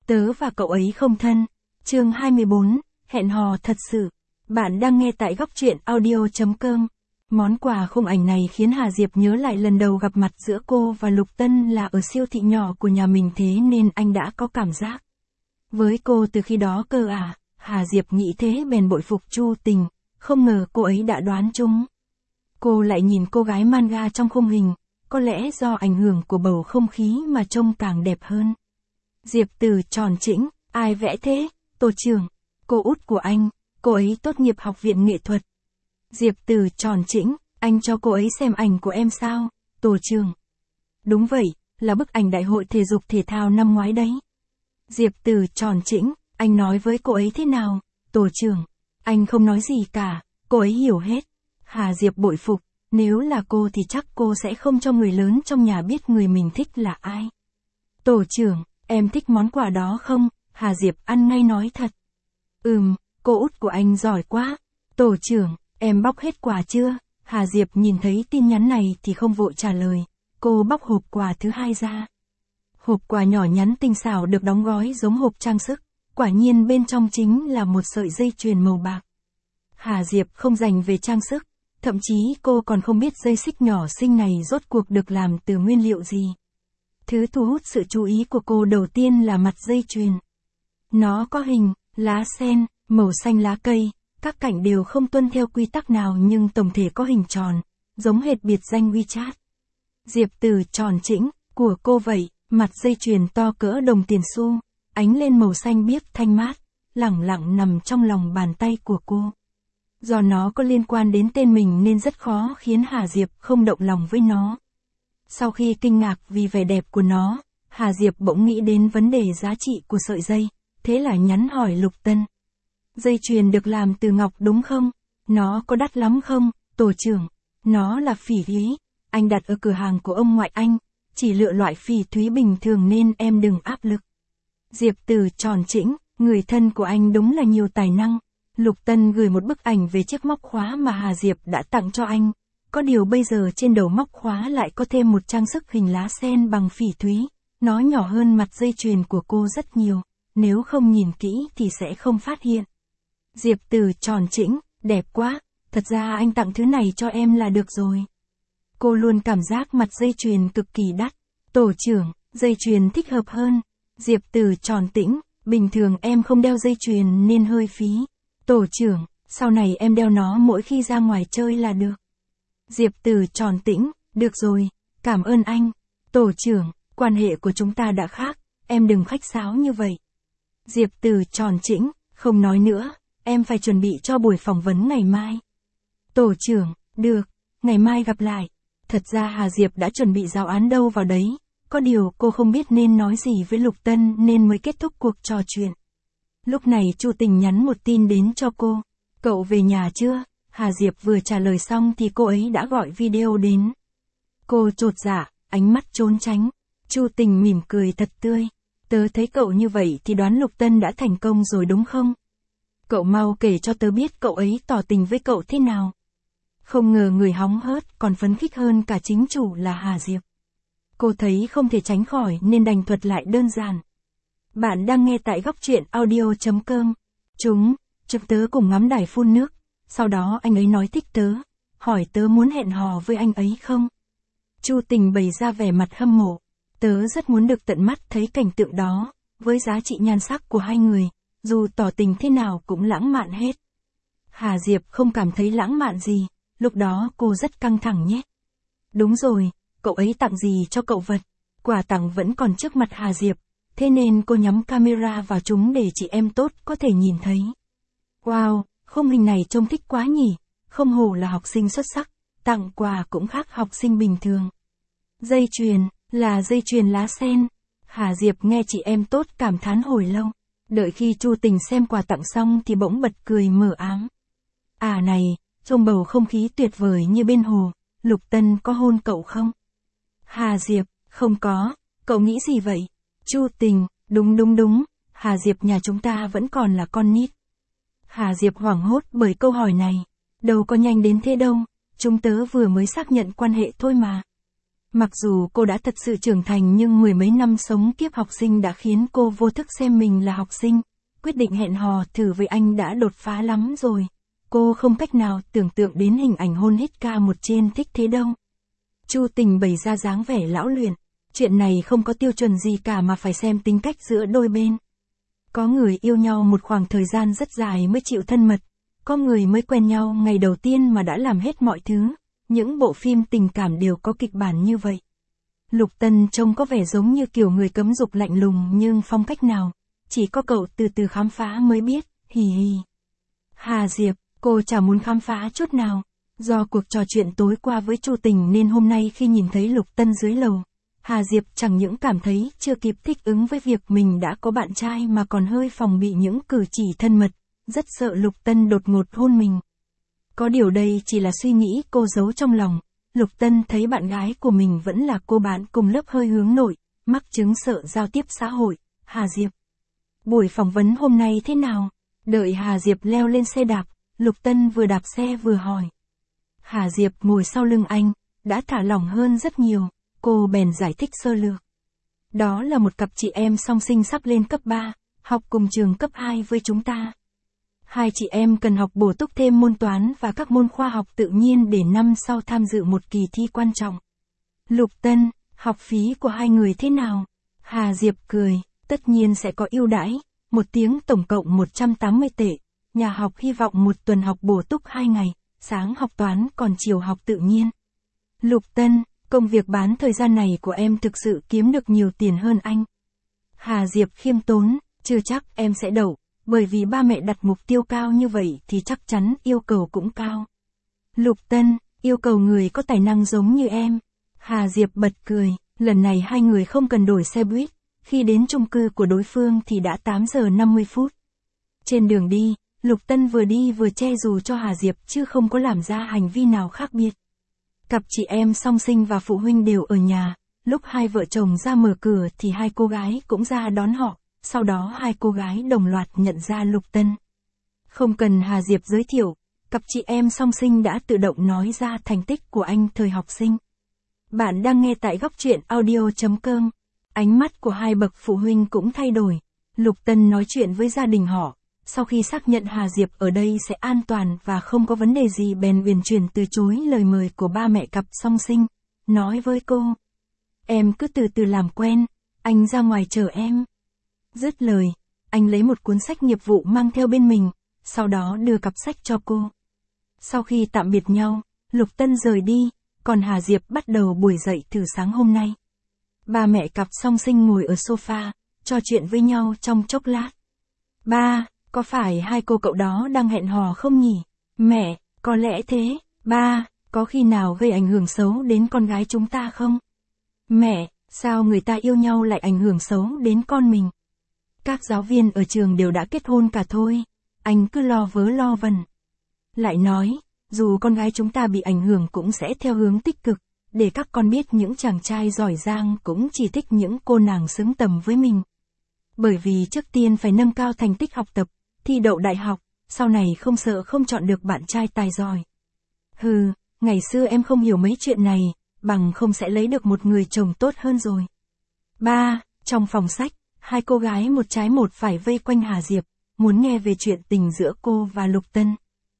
Tớ và cậu ấy không thân. Chương 24, hẹn hò thật sự. Bạn đang nghe tại góc truyện audio.com. Món quà khung ảnh này khiến Hà Diệp nhớ lại lần đầu gặp mặt giữa cô và Lục Tân là ở siêu thị nhỏ của nhà mình, thế nên anh đã có cảm giác với cô từ khi đó cơ à. Hà Diệp nghĩ thế bèn bội phục Chu Tình, không ngờ cô ấy đã đoán trúng. Cô lại nhìn cô gái manga trong khung hình, có lẽ do ảnh hưởng của bầu không khí mà trông càng đẹp hơn. Diệp Từ tròn chỉnh, ai vẽ thế? Tổ trưởng, cô út của anh, cô ấy tốt nghiệp học viện nghệ thuật. Diệp Từ tròn chỉnh, anh cho cô ấy xem ảnh của em sao? Tổ trưởng, đúng vậy, là bức ảnh đại hội thể dục thể thao năm ngoái đấy. Diệp Từ tròn chỉnh, anh nói với cô ấy thế nào? Tổ trưởng, anh không nói gì cả, cô ấy hiểu hết. Hà Diệp bội phục, nếu là cô thì chắc cô sẽ không cho người lớn trong nhà biết người mình thích là ai. Tổ trưởng, em thích món quà đó không? Hà Diệp ăn ngay nói thật. Cô út của anh giỏi quá. Tổ trưởng, em bóc hết quà chưa? Hà Diệp nhìn thấy tin nhắn này thì không vội trả lời. Cô bóc hộp quà thứ hai ra. Hộp quà nhỏ nhắn tinh xảo được đóng gói giống hộp trang sức. Quả nhiên bên trong chính là một sợi dây chuyền màu bạc. Hà Diệp không dành về trang sức. Thậm chí cô còn không biết dây xích nhỏ xinh này rốt cuộc được làm từ nguyên liệu gì. Thứ thu hút sự chú ý của cô đầu tiên là mặt dây chuyền. Nó có hình, lá sen, màu xanh lá cây, các cạnh đều không tuân theo quy tắc nào nhưng tổng thể có hình tròn, giống hệt biệt danh WeChat. Diệp Từ tròn chỉnh, của cô vậy, mặt dây chuyền to cỡ đồng tiền xu, ánh lên màu xanh biếc thanh mát, lẳng lặng nằm trong lòng bàn tay của cô. Do nó có liên quan đến tên mình nên rất khó khiến Hà Diệp không động lòng với nó. Sau khi kinh ngạc vì vẻ đẹp của nó, Hà Diệp bỗng nghĩ đến vấn đề giá trị của sợi dây, thế là nhắn hỏi Lục Tân. Dây chuyền được làm từ ngọc đúng không? Nó có đắt lắm không? Tổ trưởng, nó là phỉ thúy, anh đặt ở cửa hàng của ông ngoại anh, chỉ lựa loại phỉ thúy bình thường nên em đừng áp lực. Diệp Từ tròn chỉnh, người thân của anh đúng là nhiều tài năng. Lục Tân gửi một bức ảnh về chiếc móc khóa mà Hà Diệp đã tặng cho anh. Có điều bây giờ trên đầu móc khóa lại có thêm một trang sức hình lá sen bằng phỉ thúy. Nó nhỏ hơn mặt dây chuyền của cô rất nhiều. Nếu không nhìn kỹ thì sẽ không phát hiện. Diệp Từ tròn chỉnh, đẹp quá. Thật ra anh tặng thứ này cho em là được rồi. Cô luôn cảm giác mặt dây chuyền cực kỳ đắt. Tổ trưởng, dây chuyền thích hợp hơn. Diệp Từ tròn tĩnh, bình thường em không đeo dây chuyền nên hơi phí. Tổ trưởng, sau này em đeo nó mỗi khi ra ngoài chơi là được. Diệp Từ tròn tĩnh, được rồi, cảm ơn anh. Tổ trưởng, quan hệ của chúng ta đã khác, em đừng khách sáo như vậy. Diệp Từ tròn chỉnh, không nói nữa, em phải chuẩn bị cho buổi phỏng vấn ngày mai. Tổ trưởng, được, ngày mai gặp lại. Thật ra Hà Diệp đã chuẩn bị giáo án đâu vào đấy, có điều cô không biết nên nói gì với Lục Tân nên mới kết thúc cuộc trò chuyện. Lúc này Chu Tình nhắn một tin đến cho cô. Cậu về nhà chưa? Hà Diệp vừa trả lời xong thì cô ấy đã gọi video đến. Cô chột dạ, ánh mắt trốn tránh. Chu Tình mỉm cười thật tươi. Tớ thấy cậu như vậy thì đoán Lục Tân đã thành công rồi đúng không? Cậu mau kể cho tớ biết cậu ấy tỏ tình với cậu thế nào. Không ngờ người hóng hớt còn phấn khích hơn cả chính chủ là Hà Diệp. Cô thấy không thể tránh khỏi nên đành thuật lại đơn giản. Bạn đang nghe tại góc truyện audio.com. Chụp tớ cùng ngắm đài phun nước. Sau đó anh ấy nói thích tớ. Hỏi tớ muốn hẹn hò với anh ấy không? Chu Tình bày ra vẻ mặt hâm mộ. Tớ rất muốn được tận mắt thấy cảnh tượng đó. Với giá trị nhan sắc của hai người, dù tỏ tình thế nào cũng lãng mạn hết. Hà Diệp không cảm thấy lãng mạn gì. Lúc đó cô rất căng thẳng nhé. Đúng rồi, cậu ấy tặng gì cho cậu vật? Quà tặng vẫn còn trước mặt Hà Diệp. Thế nên cô nhắm camera vào chúng để chị em tốt có thể nhìn thấy. Wow, khung hình này trông thích quá nhỉ, không hổ là học sinh xuất sắc, tặng quà cũng khác học sinh bình thường. Dây chuyền, là dây chuyền lá sen. Hà Diệp nghe chị em tốt cảm thán hồi lâu. Đợi khi Chu Tình xem quà tặng xong thì bỗng bật cười mờ ám. À này, trông bầu không khí tuyệt vời như bên hồ, Lục Tân có hôn cậu không? Hà Diệp, không có, cậu nghĩ gì vậy? Chu Tình, đúng, Hà Diệp nhà chúng ta vẫn còn là con nít. Hà Diệp hoảng hốt bởi câu hỏi này. Đâu có nhanh đến thế đâu, chúng tớ vừa mới xác nhận quan hệ thôi mà. Mặc dù cô đã thật sự trưởng thành nhưng mười mấy năm sống kiếp học sinh đã khiến cô vô thức xem mình là học sinh. Quyết định hẹn hò thử với anh đã đột phá lắm rồi. Cô không cách nào tưởng tượng đến hình ảnh hôn hít ca một trên thích thế đâu. Chu Tình bày ra dáng vẻ lão luyện. Chuyện này không có tiêu chuẩn gì cả mà phải xem tính cách giữa đôi bên. Có người yêu nhau một khoảng thời gian rất dài mới chịu thân mật. Có người mới quen nhau ngày đầu tiên mà đã làm hết mọi thứ. Những bộ phim tình cảm đều có kịch bản như vậy. Lục Tân trông có vẻ giống như kiểu người cấm dục lạnh lùng nhưng phong cách nào. Chỉ có cậu từ từ khám phá mới biết, hì hì. Hà Diệp, cô chả muốn khám phá chút nào. Do cuộc trò chuyện tối qua với Chu Tình nên hôm nay khi nhìn thấy Lục Tân dưới lầu, Hà Diệp chẳng những cảm thấy chưa kịp thích ứng với việc mình đã có bạn trai mà còn hơi phòng bị những cử chỉ thân mật, rất sợ Lục Tân đột ngột hôn mình. Có điều đây chỉ là suy nghĩ cô giấu trong lòng. Lục Tân thấy bạn gái của mình vẫn là cô bạn cùng lớp hơi hướng nội, mắc chứng sợ giao tiếp xã hội. Hà Diệp, buổi phỏng vấn hôm nay thế nào? Đợi Hà Diệp leo lên xe đạp, Lục Tân vừa đạp xe vừa hỏi. Hà Diệp ngồi sau lưng anh, đã thả lỏng hơn rất nhiều, cô bèn giải thích sơ lược. Đó là một cặp chị em song sinh sắp lên cấp 3, học cùng trường cấp 2 với chúng ta. Hai chị em cần học bổ túc thêm môn toán và các môn khoa học tự nhiên để năm sau tham dự một kỳ thi quan trọng. Lục Tân, học phí của hai người thế nào? Hà Diệp cười, tất nhiên sẽ có ưu đãi, một tiếng tổng cộng 180 tệ. Nhà học hy vọng một tuần học bổ túc 2 ngày, sáng học toán còn chiều học tự nhiên. Lục Tân, công việc bán thời gian này của em thực sự kiếm được nhiều tiền hơn anh. Hà Diệp khiêm tốn, chưa chắc em sẽ đậu. Bởi vì ba mẹ đặt mục tiêu cao như vậy thì chắc chắn yêu cầu cũng cao. Lục Tân, yêu cầu người có tài năng giống như em. Hà Diệp bật cười, lần này hai người không cần đổi xe buýt. Khi đến chung cư của đối phương thì đã 8 giờ 50 phút. Trên đường đi, Lục Tân vừa đi vừa che dù cho Hà Diệp chứ không có làm ra hành vi nào khác biệt. Cặp chị em song sinh và phụ huynh đều ở nhà. Lúc hai vợ chồng ra mở cửa thì hai cô gái cũng ra đón họ. Sau đó hai cô gái đồng loạt nhận ra Lục Tân. Không cần Hà Diệp giới thiệu, cặp chị em song sinh đã tự động nói ra thành tích của anh thời học sinh. Bạn đang nghe tại góc truyện audio.com. Ánh mắt của hai bậc phụ huynh cũng thay đổi. Lục Tân nói chuyện với gia đình họ. Sau khi xác nhận Hà Diệp ở đây sẽ an toàn và không có vấn đề gì bèn uyển chuyển từ chối lời mời của ba mẹ cặp song sinh. Nói với cô. Em cứ từ từ làm quen, anh ra ngoài chờ em. Dứt lời, anh lấy một cuốn sách nghiệp vụ mang theo bên mình, sau đó đưa cặp sách cho cô. Sau khi tạm biệt nhau, Lục Tân rời đi, còn Hà Diệp bắt đầu buổi dậy thử sáng hôm nay. Ba mẹ cặp song sinh ngồi ở sofa, trò chuyện với nhau trong chốc lát. Ba, có phải hai cô cậu đó đang hẹn hò không nhỉ? Mẹ, có lẽ thế. Ba, có khi nào gây ảnh hưởng xấu đến con gái chúng ta không? Mẹ, sao người ta yêu nhau lại ảnh hưởng xấu đến con mình? Các giáo viên ở trường đều đã kết hôn cả thôi, anh cứ lo vớ lo vẩn. Lại nói, dù con gái chúng ta bị ảnh hưởng cũng sẽ theo hướng tích cực, để các con biết những chàng trai giỏi giang cũng chỉ thích những cô nàng xứng tầm với mình. Bởi vì trước tiên phải nâng cao thành tích học tập, thi đậu đại học, sau này không sợ không chọn được bạn trai tài giỏi. Hừ, ngày xưa em không hiểu mấy chuyện này, bằng không sẽ lấy được một người chồng tốt hơn rồi. Ba, trong phòng sách, hai cô gái một trái một phải vây quanh Hà Diệp, muốn nghe về chuyện tình giữa cô và Lục Tân.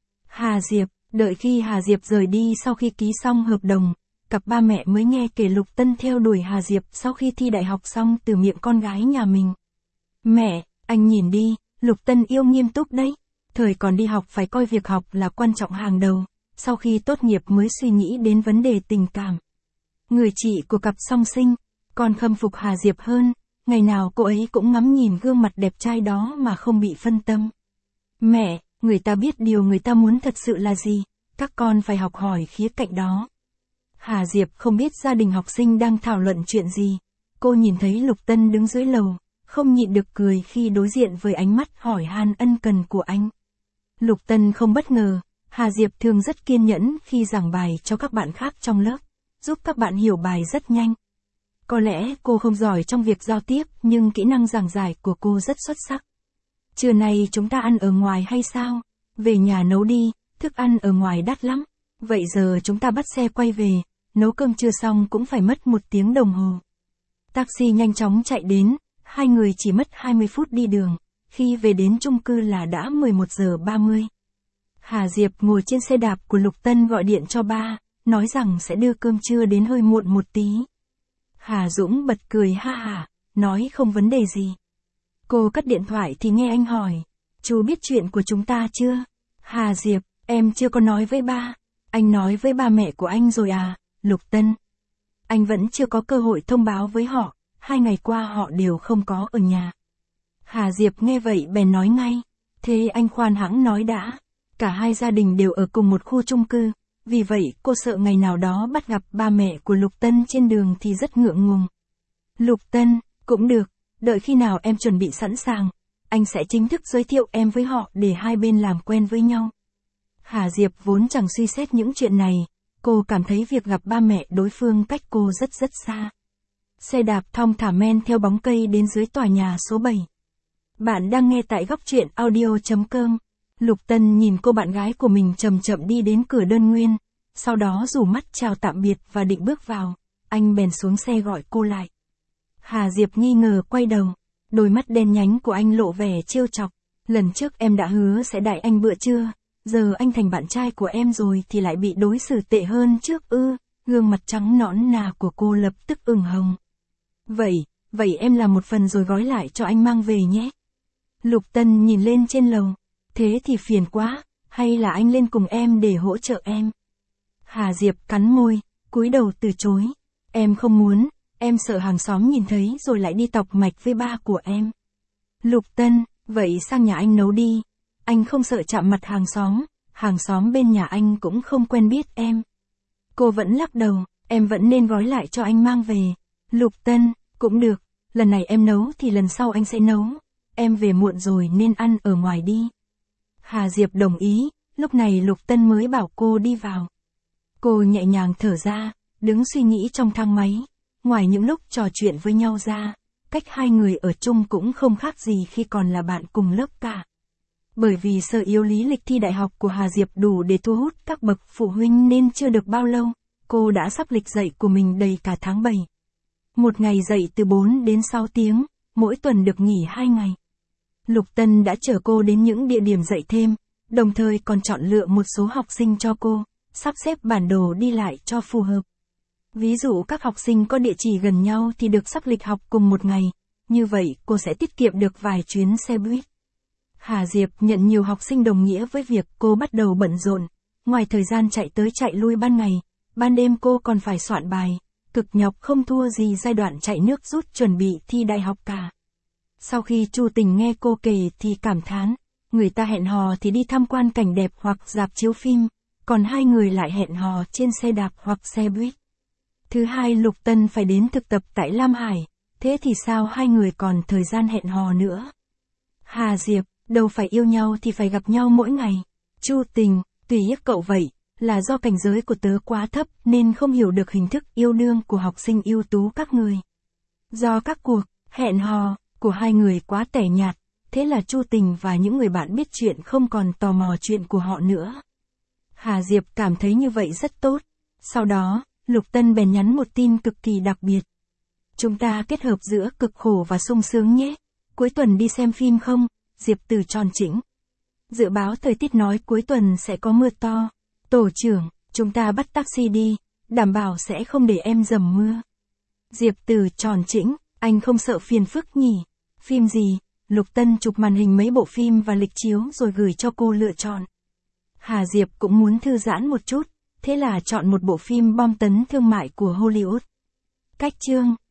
Hà Diệp, đợi khi Hà Diệp rời đi sau khi ký xong hợp đồng, cặp ba mẹ mới nghe kể Lục Tân theo đuổi Hà Diệp sau khi thi đại học xong từ miệng con gái nhà mình. Mẹ, anh nhìn đi, Lục Tân yêu nghiêm túc đấy. Thời còn đi học phải coi việc học là quan trọng hàng đầu, sau khi tốt nghiệp mới suy nghĩ đến vấn đề tình cảm. Người chị của cặp song sinh, còn khâm phục Hà Diệp hơn. Ngày nào cô ấy cũng ngắm nhìn gương mặt đẹp trai đó mà không bị phân tâm. Mẹ, người ta biết điều người ta muốn thật sự là gì, các con phải học hỏi khía cạnh đó. Hà Diệp không biết gia đình học sinh đang thảo luận chuyện gì. Cô nhìn thấy Lục Tân đứng dưới lầu, không nhịn được cười khi đối diện với ánh mắt hỏi han ân cần của anh. Lục Tân không bất ngờ, Hà Diệp thường rất kiên nhẫn khi giảng bài cho các bạn khác trong lớp, giúp các bạn hiểu bài rất nhanh. Có lẽ cô không giỏi trong việc giao tiếp nhưng kỹ năng giảng giải của cô rất xuất sắc. Trưa nay chúng ta ăn ở ngoài hay sao? Về nhà nấu đi, thức ăn ở ngoài đắt lắm. Vậy giờ chúng ta bắt xe quay về, nấu cơm chưa xong cũng phải mất 1 tiếng đồng hồ. Taxi nhanh chóng chạy đến, hai người chỉ mất 20 phút đi đường, khi về đến chung cư là đã 11 giờ 30. Hà Diệp ngồi trên xe đạp của Lục Tân gọi điện cho ba, nói rằng sẽ đưa cơm trưa đến hơi muộn một tí. Hà Dũng bật cười ha hả, nói không vấn đề gì. Cô cắt điện thoại thì nghe anh hỏi, chú biết chuyện của chúng ta chưa? Hà Diệp, em chưa có nói với ba. Anh nói với ba mẹ của anh rồi à? Lục Tân. Anh vẫn chưa có cơ hội thông báo với họ, 2 ngày qua họ đều không có ở nhà. Hà Diệp nghe vậy bèn nói ngay, thế anh khoan hãng nói đã. Cả hai gia đình đều ở cùng một khu chung cư, vì vậy cô sợ ngày nào đó bắt gặp ba mẹ của Lục Tân trên đường thì rất ngượng ngùng. Lục Tân, cũng được, đợi khi nào em chuẩn bị sẵn sàng, anh sẽ chính thức giới thiệu em với họ để hai bên làm quen với nhau. Hà Diệp vốn chẳng suy xét những chuyện này, cô cảm thấy việc gặp ba mẹ đối phương cách cô rất rất xa. Xe đạp thong thả men theo bóng cây đến dưới tòa nhà số 7. Bạn đang nghe tại góc truyện audio.com. Lục Tân nhìn cô bạn gái của mình chậm chậm đi đến cửa đơn nguyên, sau đó rủ mắt chào tạm biệt và định bước vào, anh bèn xuống xe gọi cô lại. Hà Diệp nghi ngờ quay đầu, đôi mắt đen nhánh của anh lộ vẻ trêu chọc, lần trước em đã hứa sẽ đãi anh bữa trưa, giờ anh thành bạn trai của em rồi thì lại bị đối xử tệ hơn trước ư? Gương mặt trắng nõn nà của cô lập tức ửng hồng. Vậy em làm một phần rồi gói lại cho anh mang về nhé. Lục Tân nhìn lên trên lầu, thế thì phiền quá, hay là anh lên cùng em để hỗ trợ em? Hà Diệp cắn môi, cúi đầu từ chối, em không muốn, em sợ hàng xóm nhìn thấy rồi lại đi tọc mạch với ba của em. Lục Tân, vậy sang nhà anh nấu đi, anh không sợ chạm mặt hàng xóm bên nhà anh cũng không quen biết em. Cô vẫn lắc đầu, em vẫn nên gói lại cho anh mang về. Lục Tân, cũng được, lần này em nấu thì lần sau anh sẽ nấu, em về muộn rồi nên ăn ở ngoài đi. Hà Diệp đồng ý, lúc này Lục Tân mới bảo cô đi vào. Cô nhẹ nhàng thở ra, đứng suy nghĩ trong thang máy, ngoài những lúc trò chuyện với nhau ra, cách hai người ở chung cũng không khác gì khi còn là bạn cùng lớp cả. Bởi vì sở yếu lý lịch thi đại học của Hà Diệp đủ để thu hút các bậc phụ huynh nên chưa được bao lâu, cô đã sắp lịch dạy của mình đầy cả tháng 7. Một ngày dạy từ 4 đến 6 tiếng, mỗi tuần được nghỉ 2 ngày. Lục Tân đã chở cô đến những địa điểm dạy thêm, đồng thời còn chọn lựa một số học sinh cho cô, sắp xếp bản đồ đi lại cho phù hợp. Ví dụ các học sinh có địa chỉ gần nhau thì được sắp lịch học cùng một ngày, như vậy cô sẽ tiết kiệm được vài chuyến xe buýt. Hà Diệp nhận nhiều học sinh đồng nghĩa với việc cô bắt đầu bận rộn, ngoài thời gian chạy tới chạy lui ban ngày, ban đêm cô còn phải soạn bài, cực nhọc không thua gì giai đoạn chạy nước rút chuẩn bị thi đại học cả. Sau khi Chu Tình nghe cô kể thì cảm thán, người ta hẹn hò thì đi tham quan cảnh đẹp hoặc rạp chiếu phim, còn hai người lại hẹn hò trên xe đạp hoặc xe buýt. Thứ hai, Lục Tân phải đến thực tập tại Lam Hải, thế thì sao hai người còn thời gian hẹn hò nữa? Hà Diệp, đâu phải yêu nhau thì phải gặp nhau mỗi ngày. Chu Tình, tùy ý cậu vậy, là do cảnh giới của tớ quá thấp nên không hiểu được hình thức yêu đương của học sinh ưu tú các người. Do các cuộc hẹn hò của hai người quá tẻ nhạt, thế là Chu Tình và những người bạn biết chuyện không còn tò mò chuyện của họ nữa. Hà Diệp cảm thấy như vậy rất tốt. Sau đó, Lục Tân bèn nhắn một tin cực kỳ đặc biệt. Chúng ta kết hợp giữa cực khổ và sung sướng nhé. Cuối tuần đi xem phim không? Diệp Từ tròn chỉnh. Dự báo thời tiết nói cuối tuần sẽ có mưa to. Tổ trưởng, chúng ta bắt taxi đi, đảm bảo sẽ không để em dầm mưa. Diệp Từ tròn chỉnh, anh không sợ phiền phức nhỉ? Phim gì? Lục Tân chụp màn hình mấy bộ phim và lịch chiếu rồi gửi cho cô lựa chọn. Hà Diệp cũng muốn thư giãn một chút, thế là chọn một bộ phim bom tấn thương mại của Hollywood. Cách chương